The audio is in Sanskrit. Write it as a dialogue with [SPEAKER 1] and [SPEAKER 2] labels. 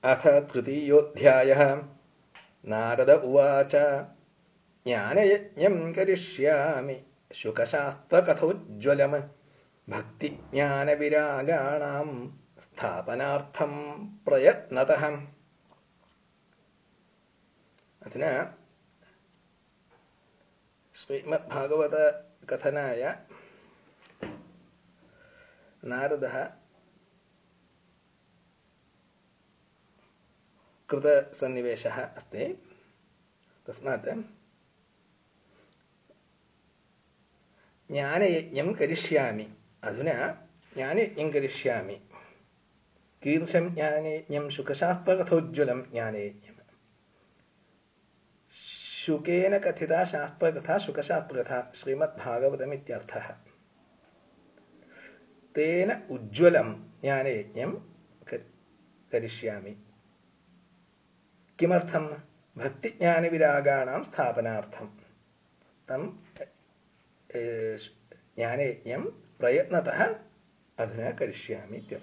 [SPEAKER 1] अथ तृतीयोऽध्यायः। नारद उवाच ज्ञानयज्ञं करिष्यामि शुकशास्त्रकथोज्ज्वलम् भक्तिज्ञानविरागाणां स्थापनार्थं प्रयत्नतः। अधुना श्रीमद्भागवत कथनाय नारदः कृतसन्निवेशः अस्ति। तस्मात् ज्ञानयज्ञं करिष्यामि। अधुना ज्ञानयज्ञं करिष्यामि। कीदृशं ज्ञानयज्ञं? शुकशास्त्रकथोज्ज्वलं ज्ञानयज्ञं। शुकेन कथिता शास्त्रकथा शुकशास्त्रकथा श्रीमद्भागवतमित्यर्थः। तेन उज्ज्वलं ज्ञानयज्ञं करिष्यामि। किमर्थं? भक्तिज्ञानविरागाणां स्थापनार्थं तं ज्ञानयज्ञं प्रयत्नतः अधुना करिष्यामि इत्यर्थः।